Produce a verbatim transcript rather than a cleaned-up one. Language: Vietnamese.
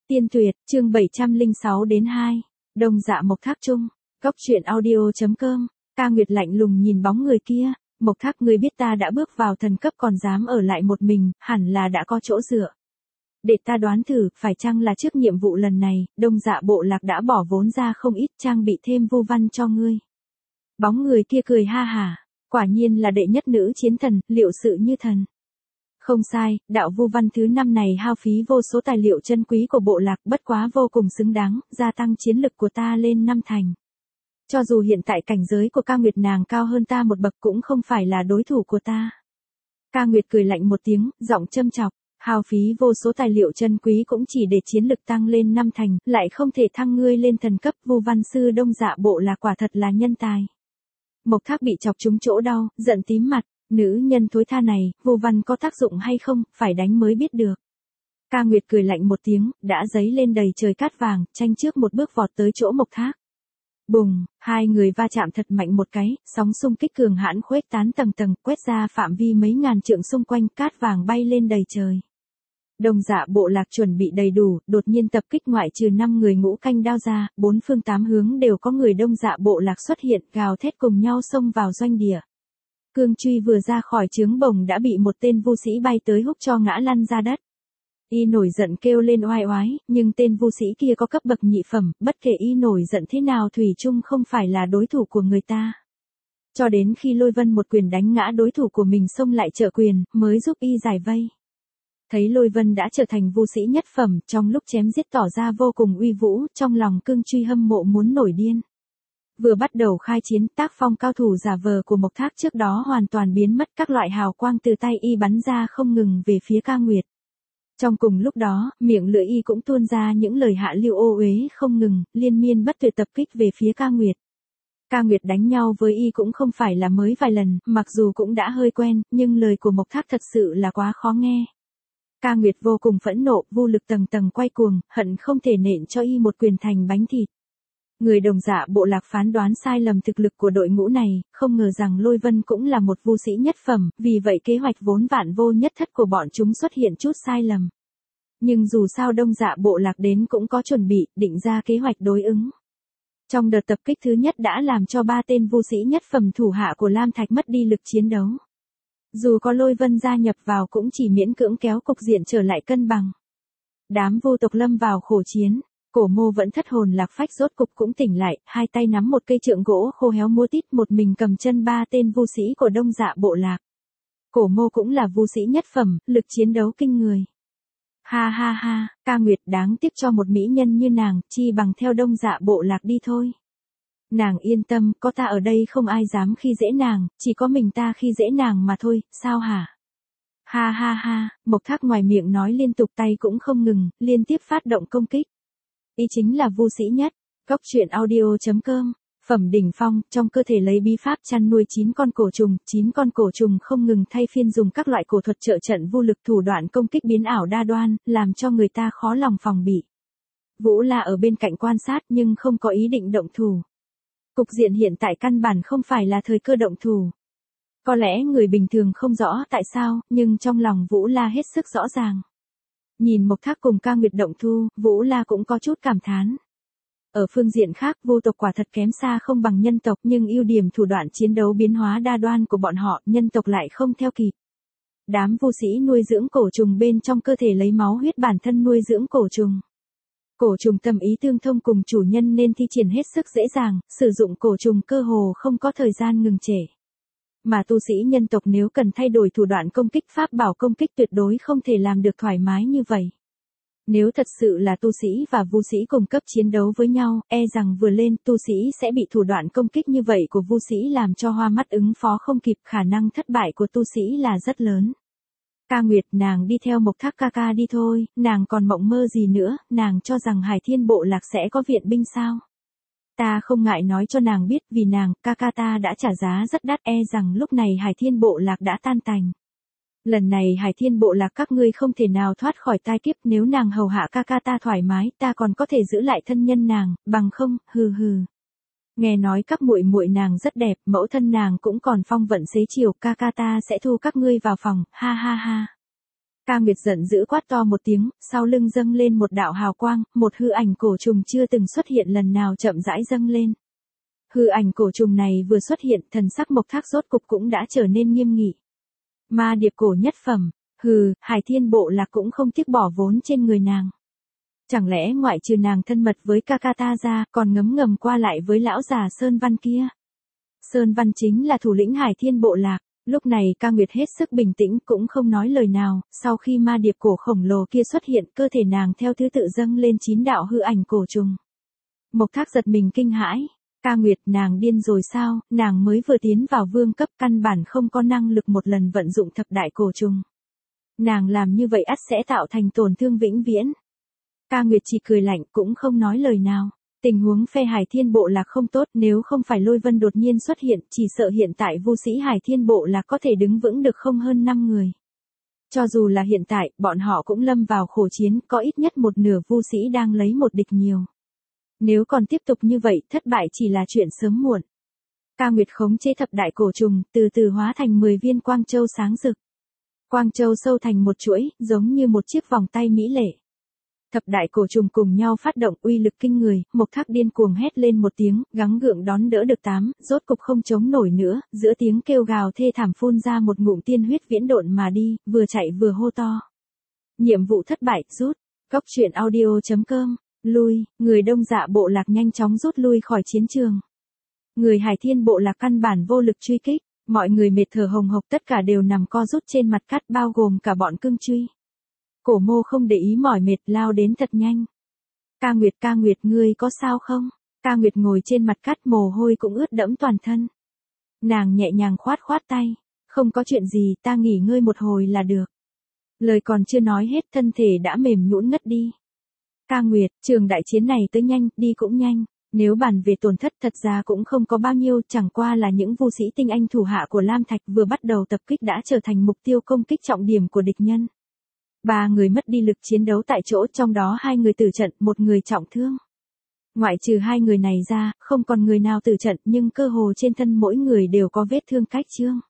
Tiên tuyệt, chương bảy trăm lẻ sáu đến hai. Đông Dạ Mộc Thác chung. Góc truyện audio.com. Ca Nguyệt lạnh lùng nhìn bóng người kia. Mộc Thác, ngươi biết ta đã bước vào thần cấp còn dám ở lại một mình, hẳn là đã có chỗ dựa. Để ta đoán thử, phải chăng là trước nhiệm vụ lần này, Đông Dạ bộ lạc đã bỏ vốn ra không ít trang bị thêm vu văn cho ngươi. Bóng người kia cười ha hả. Quả nhiên là đệ nhất nữ chiến thần, liệu sự như thần. Không sai, đạo vu văn thứ năm này hao phí vô số tài liệu chân quý của bộ lạc, bất quá vô cùng xứng đáng, gia tăng chiến lực của ta lên năm thành. Cho dù hiện tại cảnh giới của Ca Nguyệt nàng cao hơn ta một bậc cũng không phải là đối thủ của ta. Ca Nguyệt cười lạnh một tiếng, giọng châm chọc, hao phí vô số tài liệu chân quý cũng chỉ để chiến lực tăng lên năm thành, lại không thể thăng ngươi lên thần cấp. Vu văn sư Đông Dạ bộ lạc quả thật là nhân tài. Mộc Thác bị chọc trúng chỗ đau, giận tím mặt. Nữ nhân thối tha này, vu văn có tác dụng hay không, phải đánh mới biết được. Ca Nguyệt cười lạnh một tiếng, đã giấy lên đầy trời cát vàng, tranh trước một bước vọt tới chỗ Mộc Thác. Bùng, hai người va chạm thật mạnh một cái, sóng xung kích cường hãn khuếch tán tầng tầng, quét ra phạm vi mấy ngàn trượng xung quanh, cát vàng bay lên đầy trời. Đông Dạ bộ lạc chuẩn bị đầy đủ, đột nhiên tập kích ngoại trừ năm người ngũ canh đao ra, bốn phương tám hướng đều có người Đông Dạ bộ lạc xuất hiện, gào thét cùng nhau xông vào doanh địa. Cương truy vừa ra khỏi trướng bồng đã bị một tên vu sĩ bay tới húc cho ngã lăn ra đất. Y nổi giận kêu lên oai oái, nhưng tên vu sĩ kia có cấp bậc nhị phẩm, bất kể y nổi giận thế nào thủy chung không phải là đối thủ của người ta. Cho đến khi Lôi Vân một quyền đánh ngã đối thủ của mình xông lại trợ quyền, mới giúp y giải vây. Thấy Lôi Vân đã trở thành vu sĩ nhất phẩm, trong lúc chém giết tỏ ra vô cùng uy vũ, trong lòng Cương truy hâm mộ muốn nổi điên. Vừa bắt đầu khai chiến, tác phong cao thủ giả vờ của Mộc Thác trước đó hoàn toàn biến mất, các loại hào quang từ tay y bắn ra không ngừng về phía Ca Nguyệt. Trong cùng lúc đó, miệng lưỡi y cũng tuôn ra những lời hạ lưu ô uế không ngừng, liên miên bất tuyệt tập kích về phía Ca Nguyệt. Ca Nguyệt đánh nhau với y cũng không phải là mới vài lần, mặc dù cũng đã hơi quen, nhưng lời của Mộc Thác thật sự là quá khó nghe. Ca Nguyệt vô cùng phẫn nộ, vô lực tầng tầng quay cuồng, hận không thể nện cho y một quyền thành bánh thịt. Người Đồng Dạ bộ lạc phán đoán sai lầm thực lực của đội ngũ này, không ngờ rằng Lôi Vân cũng là một vu sĩ nhất phẩm, vì vậy kế hoạch vốn vạn vô nhất thất của bọn chúng xuất hiện chút sai lầm. Nhưng dù sao Đông Dạ bộ lạc đến cũng có chuẩn bị, định ra kế hoạch đối ứng. Trong đợt tập kích thứ nhất đã làm cho ba tên vu sĩ nhất phẩm thủ hạ của Lam Thạch mất đi lực chiến đấu. Dù có Lôi Vân gia nhập vào cũng chỉ miễn cưỡng kéo cục diện trở lại cân bằng. Đám vu tộc lâm vào khổ chiến. Cổ Mô vẫn thất hồn lạc phách rốt cục cũng tỉnh lại, hai tay nắm một cây trượng gỗ khô héo múa tít, một mình cầm chân ba tên vu sĩ của Đông Dạ bộ lạc. Cổ Mô cũng là vu sĩ nhất phẩm, lực chiến đấu kinh người. Ha ha ha, Ca Nguyệt, đáng tiếc cho một mỹ nhân như nàng, chi bằng theo Đông Dạ bộ lạc đi thôi. Nàng yên tâm, có ta ở đây không ai dám khi dễ nàng, chỉ có mình ta khi dễ nàng mà thôi, sao hả? Ha ha ha, Mộc Thác ngoài miệng nói liên tục, tay cũng không ngừng, liên tiếp phát động công kích. Y chính là vu sĩ nhất. Góc truyện audio.com. Phẩm đỉnh phong, trong cơ thể lấy bí pháp chăn nuôi chín con cổ trùng, chín con cổ trùng không ngừng thay phiên dùng các loại cổ thuật trợ trận vô lực, thủ đoạn công kích biến ảo đa đoan, làm cho người ta khó lòng phòng bị. Vũ La ở bên cạnh quan sát nhưng không có ý định động thủ. Cục diện hiện tại căn bản không phải là thời cơ động thủ. Có lẽ người bình thường không rõ tại sao, nhưng trong lòng Vũ La hết sức rõ ràng. Nhìn Mộc Thác cùng Ca Nguyệt động thu, Vũ La cũng có chút cảm thán. Ở phương diện khác, vu tộc quả thật kém xa không bằng nhân tộc, nhưng ưu điểm thủ đoạn chiến đấu biến hóa đa đoan của bọn họ, nhân tộc lại không theo kịp. Đám vu sĩ nuôi dưỡng cổ trùng bên trong cơ thể lấy máu huyết bản thân nuôi dưỡng cổ trùng. Cổ trùng tâm ý tương thông cùng chủ nhân nên thi triển hết sức dễ dàng, sử dụng cổ trùng cơ hồ không có thời gian ngừng trễ. Mà tu sĩ nhân tộc nếu cần thay đổi thủ đoạn công kích pháp bảo công kích tuyệt đối không thể làm được thoải mái như vậy. Nếu thật sự là tu sĩ và vu sĩ cùng cấp chiến đấu với nhau, e rằng vừa lên tu sĩ sẽ bị thủ đoạn công kích như vậy của vu sĩ làm cho hoa mắt ứng phó không kịp, khả năng thất bại của tu sĩ là rất lớn. Ca Nguyệt, nàng đi theo Mộc Thác ca ca đi thôi, nàng còn mộng mơ gì nữa, nàng cho rằng Hải Thiên bộ lạc sẽ có viện binh sao? Ta không ngại nói cho nàng biết, vì nàng, ca ca ta đã trả giá rất đắt, e rằng lúc này Hải Thiên bộ lạc đã tan tành. Lần này Hải Thiên bộ lạc các ngươi không thể nào thoát khỏi tai kiếp, nếu nàng hầu hạ ca ca ta thoải mái, ta còn có thể giữ lại thân nhân nàng, bằng không, hừ hừ. Nghe nói các muội muội nàng rất đẹp, mẫu thân nàng cũng còn phong vận xế chiều, ca ca ta sẽ thu các ngươi vào phòng, ha ha ha. Ca Nguyệt giận dữ quát to một tiếng, sau lưng dâng lên một đạo hào quang, một hư ảnh cổ trùng chưa từng xuất hiện lần nào chậm rãi dâng lên. Hư ảnh cổ trùng này vừa xuất hiện, thần sắc Mộc Thác rốt cục cũng đã trở nên nghiêm nghị. Ma điệp cổ nhất phẩm, hừ, Hải Thiên Bộ Lạc cũng không tiếc bỏ vốn trên người nàng. Chẳng lẽ ngoại trừ nàng thân mật với ca ca ta ra, còn ngấm ngầm qua lại với lão già Sơn Văn kia? Sơn Văn chính là thủ lĩnh Hải Thiên Bộ Lạc. Lúc này Ca Nguyệt hết sức bình tĩnh cũng không nói lời nào, sau khi ma điệp cổ khổng lồ kia xuất hiện, cơ thể nàng theo thứ tự dâng lên chín đạo hư ảnh cổ trùng. Mộc Thác giật mình kinh hãi, Ca Nguyệt, nàng điên rồi sao, nàng mới vừa tiến vào vương cấp, căn bản không có năng lực một lần vận dụng thập đại cổ trùng. Nàng làm như vậy ắt sẽ tạo thành tổn thương vĩnh viễn. Ca Nguyệt chỉ cười lạnh cũng không nói lời nào. Tình huống phe Hải Thiên Bộ Lạc không tốt, nếu không phải Lôi Vân đột nhiên xuất hiện, chỉ sợ hiện tại vô sĩ Hải Thiên Bộ Lạc có thể đứng vững được không hơn năm người. Cho dù là hiện tại, bọn họ cũng lâm vào khổ chiến, có ít nhất một nửa vô sĩ đang lấy một địch nhiều. Nếu còn tiếp tục như vậy, thất bại chỉ là chuyện sớm muộn. Ca Nguyệt khống chế thập đại cổ trùng, từ từ hóa thành mười viên quang châu sáng rực. Quang châu sâu thành một chuỗi, giống như một chiếc vòng tay mỹ lệ. Thập đại cổ trùng cùng nhau phát động uy lực kinh người, Mộc Thác điên cuồng hét lên một tiếng, gắng gượng đón đỡ được tám, rốt cục không chống nổi nữa, giữa tiếng kêu gào thê thảm phun ra một ngụm tiên huyết viễn độn mà đi, vừa chạy vừa hô to. Nhiệm vụ thất bại, rút. Cốc truyện audio chấm com, lui, người Đông Dạ Bộ Lạc nhanh chóng rút lui khỏi chiến trường. Người Hải Thiên Bộ Lạc căn bản vô lực truy kích, mọi người mệt thở hồng hộc, tất cả đều nằm co rút trên mặt cát, bao gồm cả bọn cương truy. Cổ Mô không để ý mỏi mệt, lao đến thật nhanh. Ca Nguyệt, Ca Nguyệt, ngươi có sao không? Ca Nguyệt ngồi trên mặt cát, mồ hôi cũng ướt đẫm toàn thân. Nàng nhẹ nhàng khoát khoát tay, không có chuyện gì, ta nghỉ ngơi một hồi là được. Lời còn chưa nói hết, thân thể đã mềm nhũn ngất đi. Ca Nguyệt, trường đại chiến này tới nhanh, đi cũng nhanh. Nếu bàn về tổn thất thật ra cũng không có bao nhiêu, chẳng qua là những vô sĩ tinh anh thủ hạ của Lam Thạch vừa bắt đầu tập kích đã trở thành mục tiêu công kích trọng điểm của địch nhân. Ba người mất đi lực chiến đấu tại chỗ, trong đó hai người tử trận, một người trọng thương. Ngoại trừ hai người này ra, không còn người nào tử trận, nhưng cơ hồ trên thân mỗi người đều có vết thương cách chương.